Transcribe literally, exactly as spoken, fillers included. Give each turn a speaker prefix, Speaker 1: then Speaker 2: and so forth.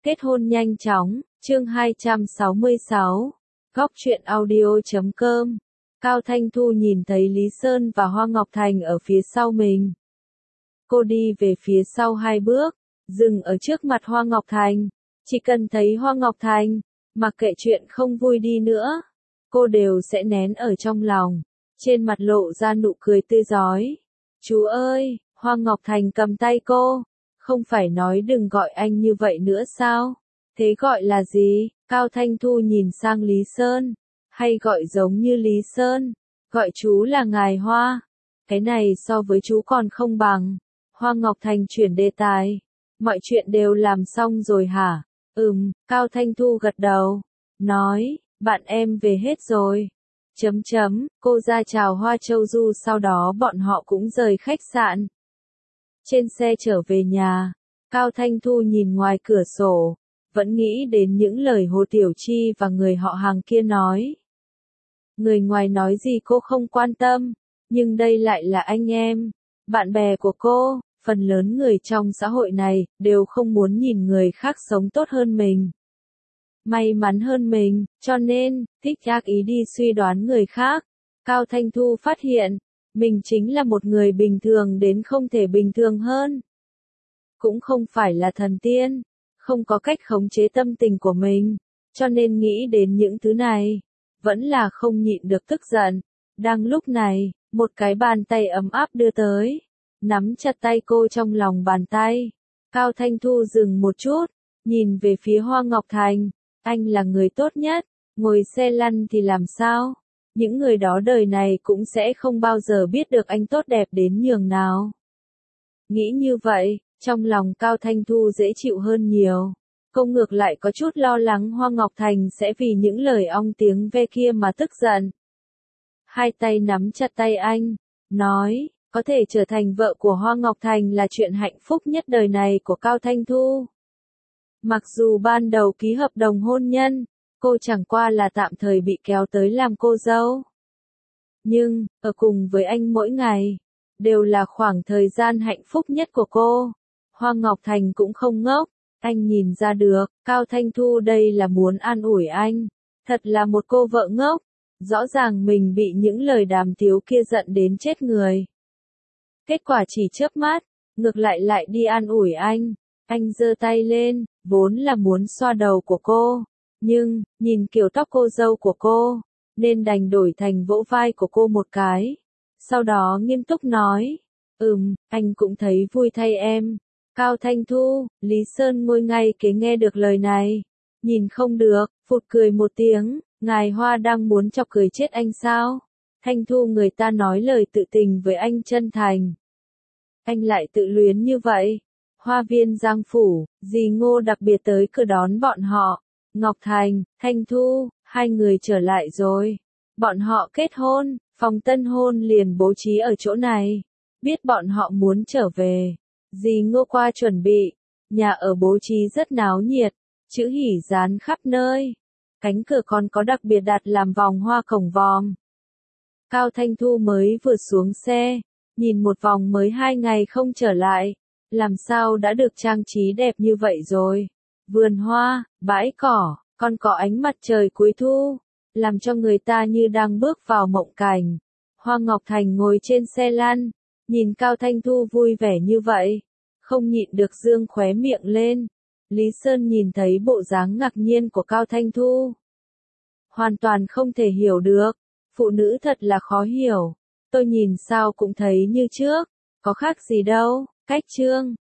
Speaker 1: Kết hôn nhanh chóng, chương hai trăm sáu mươi sáu, góc truyện audio chấm com. Cao Thanh Thu nhìn thấy Lý Sơn và Hoa Ngọc Thành ở phía sau mình. Cô đi về phía sau hai bước, dừng ở trước mặt Hoa Ngọc Thành. Chỉ cần thấy Hoa Ngọc Thành, mặc kệ chuyện không vui đi nữa, cô đều sẽ nén ở trong lòng, trên mặt lộ ra nụ cười tươi rói. Chú ơi, Hoa Ngọc Thành cầm tay cô. Không phải nói đừng gọi anh như vậy nữa sao? Thế gọi là gì? Cao Thanh Thu nhìn sang Lý Sơn. Hay gọi giống như Lý Sơn? Gọi chú là Ngài Hoa. Cái này so với chú còn không bằng. Hoa Ngọc Thành chuyển đề tài. Mọi chuyện đều làm xong rồi hả? Ừm, Cao Thanh Thu gật đầu. Nói, bạn em về hết rồi. Chấm chấm, cô ra chào Hoa Châu Du, sau đó bọn họ cũng rời khách sạn. Trên xe trở về nhà, Cao Thanh Thu nhìn ngoài cửa sổ, vẫn nghĩ đến những lời Hồ Tiểu Chi và người họ Hàng kia nói. Người ngoài nói gì cô không quan tâm, nhưng đây lại là anh em, bạn bè của cô, phần lớn người trong xã hội này đều không muốn nhìn người khác sống tốt hơn mình, may mắn hơn mình, cho nên thích ác ý đi suy đoán người khác. Cao Thanh Thu phát hiện, mình chính là một người bình thường đến không thể bình thường hơn. Cũng không phải là thần tiên, không có cách khống chế tâm tình của mình, cho nên nghĩ đến những thứ này, vẫn là không nhịn được tức giận. Đang lúc này, một cái bàn tay ấm áp đưa tới, nắm chặt tay cô trong lòng bàn tay. Cao Thanh Thu dừng một chút, nhìn về phía Hoa Ngọc Thành, anh là người tốt nhất, ngồi xe lăn thì làm sao? Những người đó đời này cũng sẽ không bao giờ biết được anh tốt đẹp đến nhường nào. Nghĩ như vậy, trong lòng Cao Thanh Thu dễ chịu hơn nhiều. Cô ngược lại có chút lo lắng Hoa Ngọc Thành sẽ vì những lời ong tiếng ve kia mà tức giận. Hai tay nắm chặt tay anh, nói, có thể trở thành vợ của Hoa Ngọc Thành là chuyện hạnh phúc nhất đời này của Cao Thanh Thu. Mặc dù ban đầu ký hợp đồng hôn nhân, cô chẳng qua là tạm thời bị kéo tới làm cô dâu. Nhưng, ở cùng với anh mỗi ngày, đều là khoảng thời gian hạnh phúc nhất của cô. Hoa Ngọc Thành cũng không ngốc, anh nhìn ra được, Cao Thanh Thu đây là muốn an ủi anh. Thật là một cô vợ ngốc, rõ ràng mình bị những lời đàm tiếu kia giận đến chết người. Kết quả chỉ chớp mắt, ngược lại lại đi an ủi anh. Anh giơ tay lên, vốn là muốn xoa đầu của cô. Nhưng, nhìn kiểu tóc cô dâu của cô, nên đành đổi thành vỗ vai của cô một cái. Sau đó nghiêm túc nói, ừm, anh cũng thấy vui thay em. Cao Thanh Thu, Lý Sơn ngồi ngay kế nghe được lời này. Nhìn không được, phụt cười một tiếng, Ngài Hoa đang muốn chọc cười chết anh sao? Thanh Thu, người ta nói lời tự tình với anh chân thành. Anh lại tự luyến như vậy. Hoa viên Giang Phủ, dì Ngô đặc biệt tới cửa đón bọn họ. Ngọc Thành, Thanh Thu, hai người trở lại rồi. Bọn họ kết hôn, phòng tân hôn liền bố trí ở chỗ này. Biết bọn họ muốn trở về, dì Ngô qua chuẩn bị. Nhà ở bố trí rất náo nhiệt, chữ hỉ dán khắp nơi. Cánh cửa còn có đặc biệt đặt làm vòng hoa cổng vòm. Cao Thanh Thu mới vừa xuống xe, nhìn một vòng mới hai ngày không trở lại. Làm sao đã được trang trí đẹp như vậy rồi? Vườn hoa, bãi cỏ, còn có ánh mặt trời cuối thu, làm cho người ta như đang bước vào mộng cảnh. Hoa Ngọc Thành ngồi trên xe lăn, nhìn Cao Thanh Thu vui vẻ như vậy, không nhịn được dương khóe miệng lên. Lý Sơn nhìn thấy bộ dáng ngạc nhiên của Cao Thanh Thu, hoàn toàn không thể hiểu được. Phụ nữ thật là khó hiểu. Tôi nhìn sao cũng thấy như trước, có khác gì đâu. Cách chương